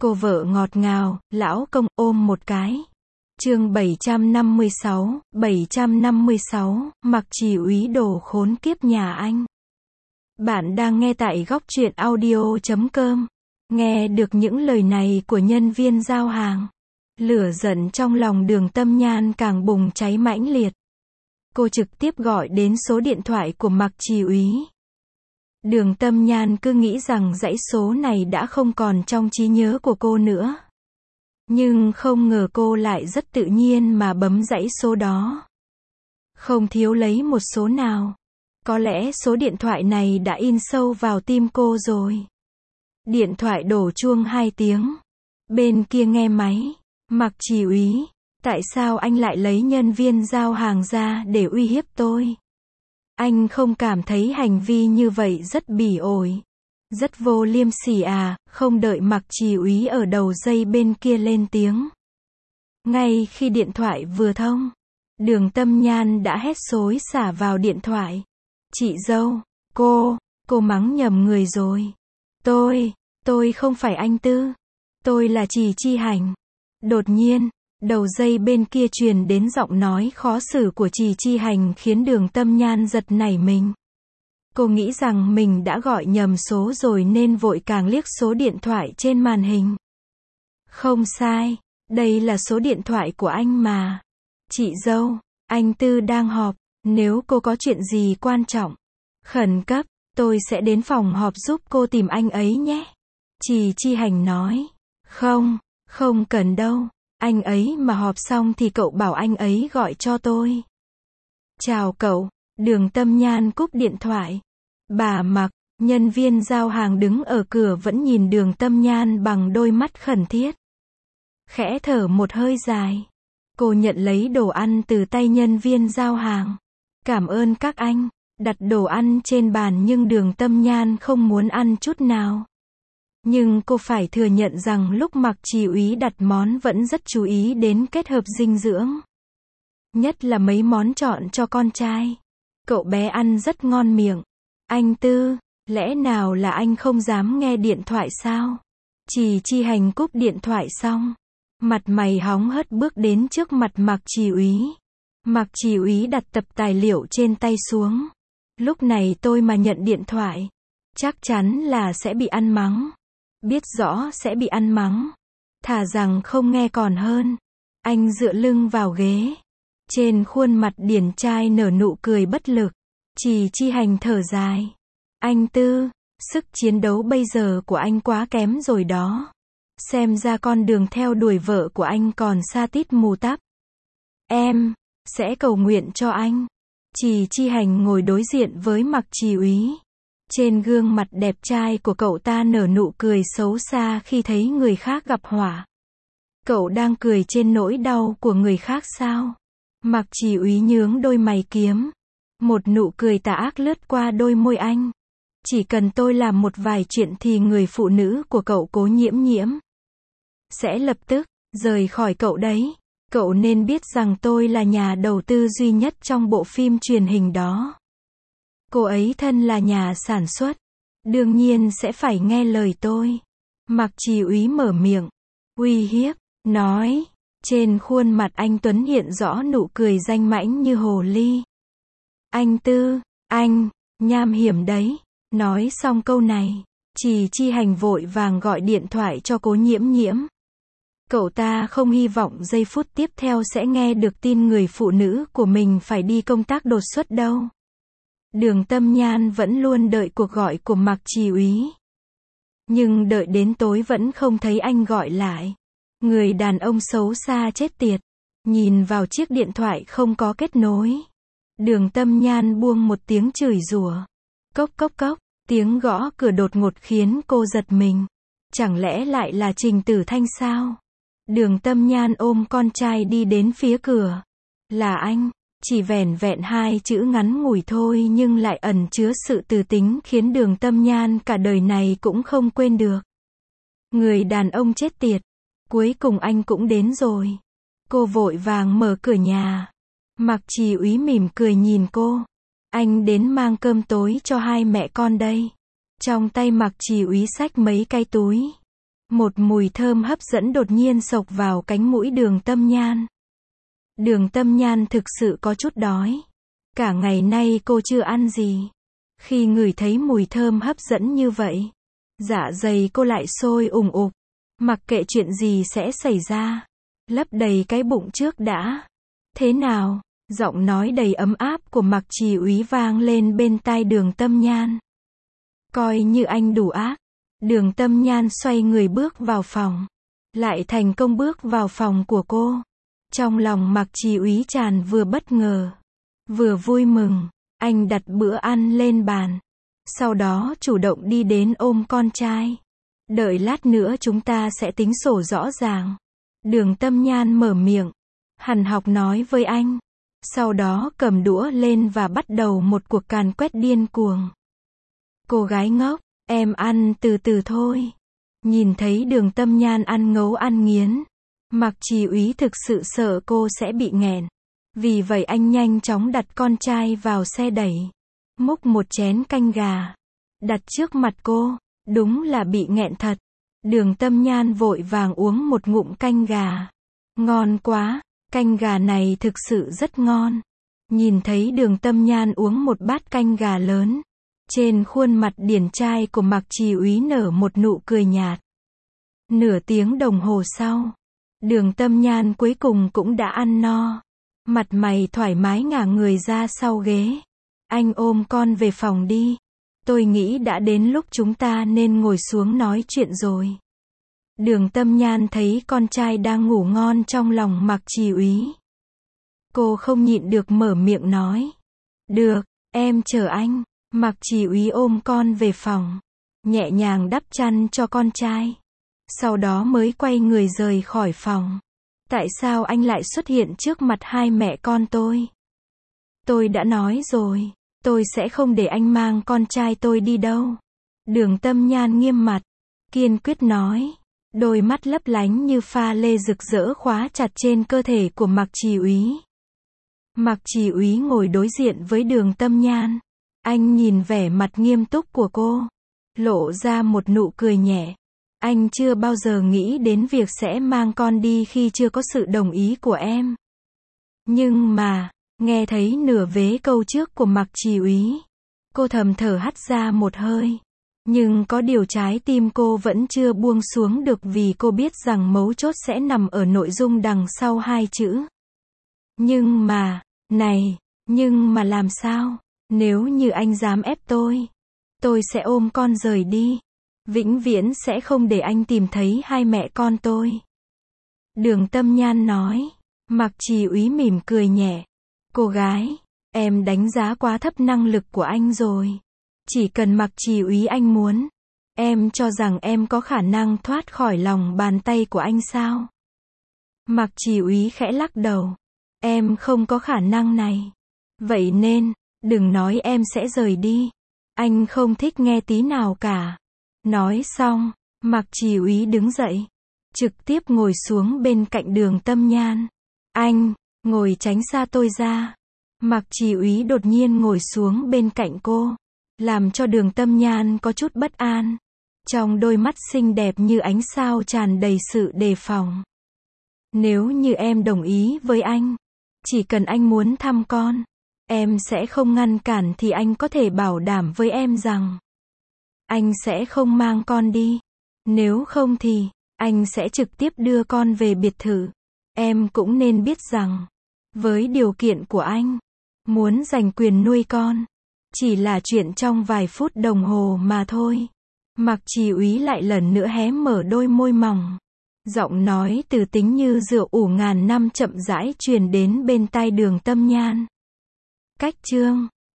Cô vợ ngọt ngào, lão công ôm một cái. Chương 756, Mặc Trì Úy đồ khốn kiếp nhà anh. Bạn đang nghe tại góc truyện audio.com. Nghe được những lời này của nhân viên giao hàng, lửa giận trong lòng Đường Tâm Nhan càng bùng cháy mãnh liệt. Cô trực tiếp gọi đến số điện thoại của Mặc Trì Úy. Đường Tâm Nhan cứ nghĩ rằng dãy số này đã không còn trong trí nhớ của cô nữa. Nhưng không ngờ cô lại rất tự nhiên mà bấm dãy số đó. Không thiếu lấy một số nào. Có lẽ số điện thoại này đã in sâu vào tim cô rồi. Điện thoại đổ chuông 2 tiếng. Bên kia nghe máy. Mặc Trì Úy, tại sao anh lại lấy nhân viên giao hàng ra để uy hiếp tôi? Anh không cảm thấy hành vi như vậy rất bỉ ổi, rất vô liêm sỉ à? Không đợi Mặc Trì Úy ở đầu dây bên kia lên tiếng. Ngay khi điện thoại vừa thông, Đường Tâm Nhan đã hét xối xả vào điện thoại. Chị dâu, cô mắng nhầm người rồi. Tôi không phải anh Tư. Tôi là Trì Chi Hành. Đột nhiên, đầu dây bên kia truyền đến giọng nói khó xử của Trì Chi Hành khiến Đường Tâm Nhan giật nảy mình. Cô nghĩ rằng mình đã gọi nhầm số rồi nên vội càng liếc số điện thoại trên màn hình. Không sai, đây là số điện thoại của anh mà. Chị dâu, anh Tư đang họp, nếu cô có chuyện gì quan trọng, khẩn cấp, tôi sẽ đến phòng họp giúp cô tìm anh ấy nhé. Trì Chi Hành nói. Không cần đâu, anh ấy mà họp xong thì cậu bảo anh ấy gọi cho tôi. Chào cậu. Đường Tâm Nhan cúp điện thoại. Bà Mặc, nhân viên giao hàng đứng ở cửa vẫn nhìn Đường Tâm Nhan bằng đôi mắt khẩn thiết. Khẽ thở một hơi dài. Cô nhận lấy đồ ăn từ tay nhân viên giao hàng. Cảm ơn các anh. Đặt đồ ăn trên bàn nhưng Đường Tâm Nhan không muốn ăn chút nào. Nhưng cô phải thừa nhận rằng lúc Mặc Trì Úy đặt món vẫn rất chú ý đến kết hợp dinh dưỡng. Nhất là mấy món chọn cho con trai. Cậu bé ăn rất ngon miệng. Anh Tư, lẽ nào là anh không dám nghe điện thoại sao? Trì Chi Hành cúp điện thoại xong, mặt mày hóng hớt bước đến trước mặt Mặc Trì Úy. Mặc Trì Úy đặt tập tài liệu trên tay xuống. Lúc này tôi mà nhận điện thoại, chắc chắn là sẽ bị ăn mắng. Biết rõ sẽ bị ăn mắng, thà rằng không nghe còn hơn. Anh dựa lưng vào ghế. Trên khuôn mặt điển trai nở nụ cười bất lực. Trì Chi Hành thở dài. Anh Tư, sức chiến đấu bây giờ của anh quá kém rồi đó. Xem ra con đường theo đuổi vợ của anh còn xa tít mù tắp. Em sẽ cầu nguyện cho anh. Trì Chi Hành ngồi đối diện với Mặc Trì Úy. Trên gương mặt đẹp trai của cậu ta nở nụ cười xấu xa khi thấy người khác gặp họa. Cậu đang cười trên nỗi đau của người khác sao? Mặc Trì Úy nhướng đôi mày kiếm. Một nụ cười tà ác lướt qua đôi môi anh. Chỉ cần tôi làm một vài chuyện thì người phụ nữ của cậu Cố Nhiễm Nhiễm sẽ lập tức rời khỏi cậu đấy. Cậu nên biết rằng tôi là nhà đầu tư duy nhất trong bộ phim truyền hình đó. Cô ấy thân là nhà sản xuất, đương nhiên sẽ phải nghe lời tôi. Mặc Trì Úy mở miệng, uy hiếp, nói. Trên khuôn mặt anh Tuấn hiện rõ nụ cười danh mãnh như hồ ly. Anh Tư, anh, nham hiểm đấy. Nói xong câu này, Trì Chi Hành vội vàng gọi điện thoại cho Cố Nhiễm Nhiễm. Cậu ta không hy vọng giây phút tiếp theo sẽ nghe được tin người phụ nữ của mình phải đi công tác đột xuất đâu. Đường Tâm Nhan vẫn luôn đợi cuộc gọi của Mặc Trì Úy. Nhưng đợi đến tối vẫn không thấy anh gọi lại. Người đàn ông xấu xa chết tiệt. Nhìn vào chiếc điện thoại không có kết nối. Đường Tâm Nhan buông một tiếng chửi rủa. Cốc cốc cốc, tiếng gõ cửa đột ngột khiến cô giật mình. Chẳng lẽ lại là Trình Tử Thanh sao? Đường Tâm Nhan ôm con trai đi đến phía cửa. Là anh. Chỉ vẻn vẹn 2 chữ ngắn ngủi thôi nhưng lại ẩn chứa sự từ tính khiến Đường Tâm Nhan cả đời này cũng không quên được. Người đàn ông chết tiệt. Cuối cùng anh cũng đến rồi. Cô vội vàng mở cửa nhà. Mặc Trì Úy mỉm cười nhìn cô. Anh đến mang cơm tối cho 2 mẹ con đây. Trong tay Mặc Trì Úy xách mấy cái túi. Một mùi thơm hấp dẫn đột nhiên xộc vào cánh mũi Đường Tâm Nhan. Đường Tâm Nhan thực sự có chút đói. Cả ngày nay cô chưa ăn gì. Khi ngửi thấy mùi thơm hấp dẫn như vậy, dạ dày cô lại sôi ùng ục. Mặc kệ chuyện gì sẽ xảy ra, lấp đầy cái bụng trước đã. Thế nào? Giọng nói đầy ấm áp của Mạc Trì Úy vang lên bên tai Đường Tâm Nhan. Coi như anh đủ ác. Đường Tâm Nhan xoay người bước vào phòng. Lại thành công bước vào phòng của cô. Trong lòng Mạc Trì Úy tràn vừa bất ngờ, vừa vui mừng. Anh đặt bữa ăn lên bàn. Sau đó chủ động đi đến ôm con trai. Đợi lát nữa chúng ta sẽ tính sổ rõ ràng. Đường Tâm Nhan mở miệng. Hằn học nói với anh. Sau đó cầm đũa lên và bắt đầu một cuộc càn quét điên cuồng. Cô gái ngốc, em ăn từ từ thôi. Nhìn thấy Đường Tâm Nhan ăn ngấu ăn nghiến, Mạc Trì Úy thực sự sợ cô sẽ bị nghẹn. Vì vậy anh nhanh chóng đặt con trai vào xe đẩy. Múc một chén canh gà. Đặt trước mặt cô. Đúng là bị nghẹn thật. Đường Tâm Nhan vội vàng uống một ngụm canh gà. Ngon quá. Canh gà này thực sự rất ngon. Nhìn thấy Đường Tâm Nhan uống một bát canh gà lớn. Trên khuôn mặt điển trai của Mạc Trì Úy nở một nụ cười nhạt. Nửa tiếng đồng hồ sau, Đường Tâm Nhan cuối cùng cũng đã ăn no. Mặt mày thoải mái ngả người ra sau ghế. Anh ôm con về phòng đi. Tôi nghĩ đã đến lúc chúng ta nên ngồi xuống nói chuyện rồi. Đường Tâm Nhan thấy con trai đang ngủ ngon trong lòng Mạc Trì Úy. Cô không nhịn được mở miệng nói. Được, em chờ anh. Mạc Trì Úy ôm con về phòng. Nhẹ nhàng đắp chăn cho con trai. Sau đó mới quay người rời khỏi phòng. Tại sao anh lại xuất hiện trước mặt hai mẹ con tôi? Tôi đã nói rồi, tôi sẽ không để anh mang con trai tôi đi đâu. Đường Tâm Nhan nghiêm mặt, kiên quyết nói. Đôi mắt lấp lánh như pha lê rực rỡ khóa chặt trên cơ thể của Mạc Trì Úy. Mạc Trì Úy ngồi đối diện với Đường Tâm Nhan. Anh nhìn vẻ mặt nghiêm túc của cô, lộ ra một nụ cười nhẹ. Anh chưa bao giờ nghĩ đến việc sẽ mang con đi khi chưa có sự đồng ý của em. Nhưng mà, nghe thấy nửa vế câu trước của Mạc Trì Úy, cô thầm thở hắt ra một hơi. Nhưng có điều trái tim cô vẫn chưa buông xuống được vì cô biết rằng mấu chốt sẽ nằm ở nội dung đằng sau hai chữ. Nhưng mà, này, nhưng mà làm sao? Nếu như anh dám ép tôi sẽ ôm con rời đi. Vĩnh viễn sẽ không để anh tìm thấy hai mẹ con tôi. Đường Tâm Nhan nói. Mạc Trì Úy mỉm cười nhẹ. Cô gái, em đánh giá quá thấp năng lực của anh rồi. Chỉ cần Mạc Trì Úy anh muốn, em cho rằng em có khả năng thoát khỏi lòng bàn tay của anh sao? Mạc Trì Úy khẽ lắc đầu. Em không có khả năng này. Vậy nên, đừng nói em sẽ rời đi. Anh không thích nghe tí nào cả. Nói xong, Mạc Trì Úy đứng dậy, trực tiếp ngồi xuống bên cạnh Đường Tâm Nhan. Anh, ngồi tránh xa tôi ra. Mạc Trì Úy đột nhiên ngồi xuống bên cạnh cô, làm cho Đường Tâm Nhan có chút bất an. Trong đôi mắt xinh đẹp như ánh sao tràn đầy sự đề phòng. Nếu như em đồng ý với anh, chỉ cần anh muốn thăm con, em sẽ không ngăn cản thì anh có thể bảo đảm với em rằng anh sẽ không mang con đi. Nếu không thì, anh sẽ trực tiếp đưa con về biệt thự. Em cũng nên biết rằng, với điều kiện của anh, muốn giành quyền nuôi con, chỉ là chuyện trong vài phút đồng hồ mà thôi. Mạc Trì Úy lại lần nữa hé mở đôi môi mỏng. Giọng nói từ tính như rượu ủ ngàn năm chậm rãi truyền đến bên tai Đường Tâm Nhan. Cách chương